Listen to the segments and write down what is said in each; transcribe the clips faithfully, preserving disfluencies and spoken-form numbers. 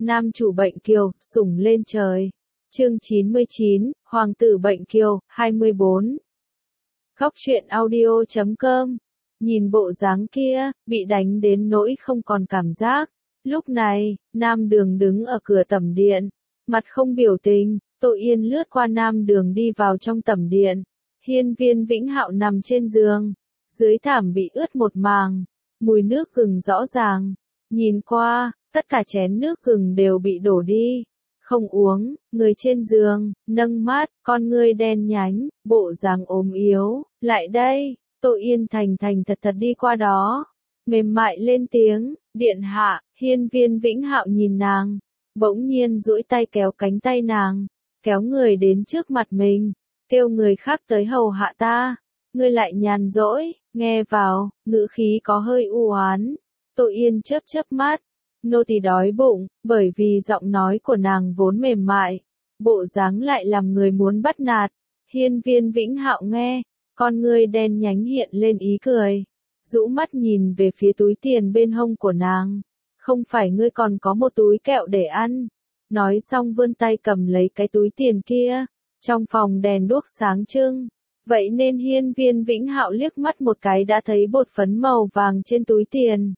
Nam chủ bệnh kiều, sủng lên trời. Chương chín mươi chín, Hoàng tử bệnh kiều, hai mươi bốn. Góc truyện audio chấm com. Nhìn bộ dáng kia, bị đánh đến nỗi không còn cảm giác. Lúc này, Nam Đường đứng ở cửa tẩm điện, mặt không biểu tình. Tô Yên lướt qua Nam Đường đi vào trong tẩm điện. Hiên Viên Vĩnh Hạo nằm trên giường, dưới thảm bị ướt một màng, mùi nước gừng rõ ràng. Nhìn qua, tất cả chén nước gừng đều bị đổ đi, không uống. Người trên giường, nâng mắt, con ngươi đen nhánh, bộ dáng ốm yếu. Lại đây. Tô Yên thành thành thật thật đi qua đó, mềm mại lên tiếng, điện hạ. Hiên Viên Vĩnh Hạo nhìn nàng, bỗng nhiên duỗi tay kéo cánh tay nàng, kéo người đến trước mặt mình, kêu người khác tới hầu hạ ta. Ngươi lại nhàn rỗi. Nghe vào, ngữ khí có hơi u oán. Tô Yên chớp chớp mắt, nô tỳ đói bụng. Bởi vì giọng nói của nàng vốn mềm mại, bộ dáng lại làm người muốn bắt nạt. Hiên Viên Vĩnh Hạo nghe, con ngươi đen nhánh hiện lên ý cười, rũ mắt nhìn về phía túi tiền bên hông của nàng. Không phải ngươi còn có một túi kẹo để ăn? Nói xong vươn tay cầm lấy cái túi tiền kia. Trong phòng đèn đuốc sáng trưng, vậy nên Hiên Viên Vĩnh Hạo liếc mắt một cái đã thấy bột phấn màu vàng trên túi tiền.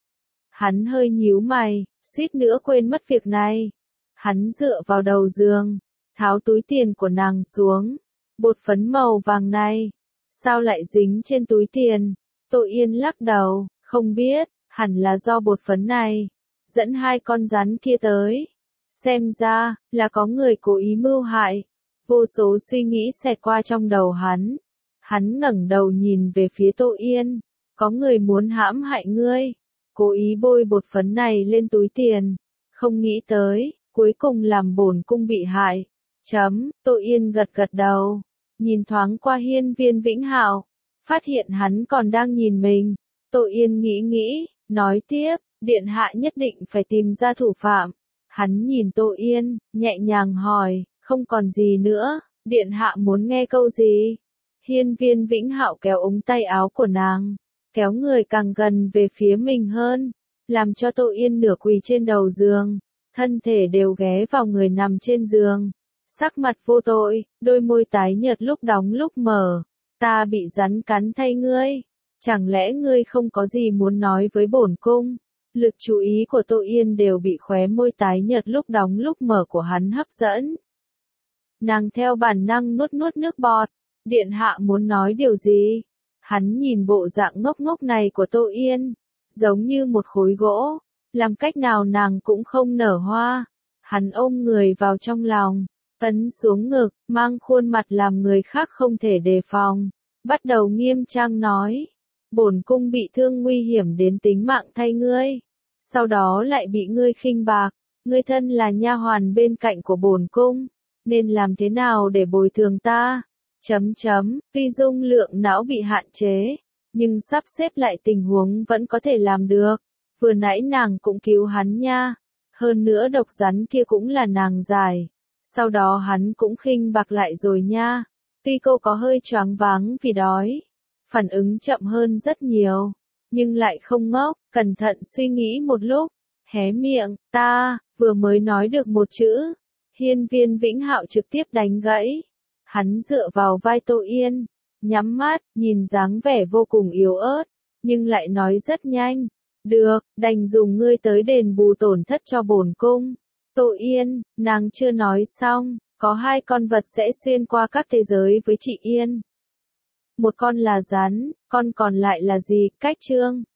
Hắn hơi nhíu mày, suýt nữa quên mất việc này. Hắn dựa vào đầu giường, tháo túi tiền của nàng xuống. Bột phấn màu vàng này, sao lại dính trên túi tiền? Tô Yên lắc đầu, không biết, hẳn là do bột phấn này dẫn hai con rắn kia tới. Xem ra, là có người cố ý mưu hại. Vô số suy nghĩ xẹt qua trong đầu hắn. Hắn ngẩng đầu nhìn về phía Tô Yên. Có người muốn hãm hại ngươi, cố ý bôi bột phấn này lên túi tiền. Không nghĩ tới, cuối cùng làm bổn cung bị hại. Chấm. Tô Yên gật gật đầu, nhìn thoáng qua Hiên Viên Vĩnh Hạo, phát hiện hắn còn đang nhìn mình. Tô Yên nghĩ nghĩ, nói tiếp, điện hạ nhất định phải tìm ra thủ phạm. Hắn nhìn Tô Yên, nhẹ nhàng hỏi, không còn gì nữa, điện hạ muốn nghe câu gì? Hiên Viên Vĩnh Hạo kéo ống tay áo của nàng, kéo người càng gần về phía mình hơn, làm cho Tô Yên nửa quỳ trên đầu giường, thân thể đều ghé vào người nằm trên giường. Sắc mặt vô tội, đôi môi tái nhợt lúc đóng lúc mở. Ta bị rắn cắn thay ngươi, chẳng lẽ ngươi không có gì muốn nói với bổn cung? Lực chú ý của Tô Yên đều bị khóe môi tái nhợt lúc đóng lúc mở của hắn hấp dẫn. Nàng theo bản năng nuốt nuốt nước bọt. Điện hạ muốn nói điều gì? Hắn nhìn bộ dạng ngốc ngốc này của Tô Yên, giống như một khối gỗ, làm cách nào nàng cũng không nở hoa. Hắn ôm người vào trong lòng, ấn xuống ngực, mang khuôn mặt làm người khác không thể đề phòng. Bắt đầu nghiêm trang nói, bổn cung bị thương nguy hiểm đến tính mạng thay ngươi, sau đó lại bị ngươi khinh bạc. Ngươi thân là nha hoàn bên cạnh của bổn cung, nên làm thế nào để bồi thường ta? Chấm chấm, tuy dung lượng não bị hạn chế, nhưng sắp xếp lại tình huống vẫn có thể làm được. Vừa nãy nàng cũng cứu hắn nha. Hơn nữa độc rắn kia cũng là nàng giải. Sau đó hắn cũng khinh bạc lại rồi nha. Tuy cô có hơi choáng váng vì đói, phản ứng chậm hơn rất nhiều, nhưng lại không ngốc, cẩn thận suy nghĩ một lúc, hé miệng, ta, vừa mới nói được một chữ. Hiên Viên Vĩnh Hạo trực tiếp đánh gãy. Hắn dựa vào vai Tô Yên, nhắm mắt, nhìn dáng vẻ vô cùng yếu ớt, nhưng lại nói rất nhanh. Được, đành dùng ngươi tới đền bù tổn thất cho bổn cung. Tô Yên, nàng chưa nói xong, có hai con vật sẽ xuyên qua các thế giới với chị Yên. Một con là rắn, con còn lại là gì? Cách chương.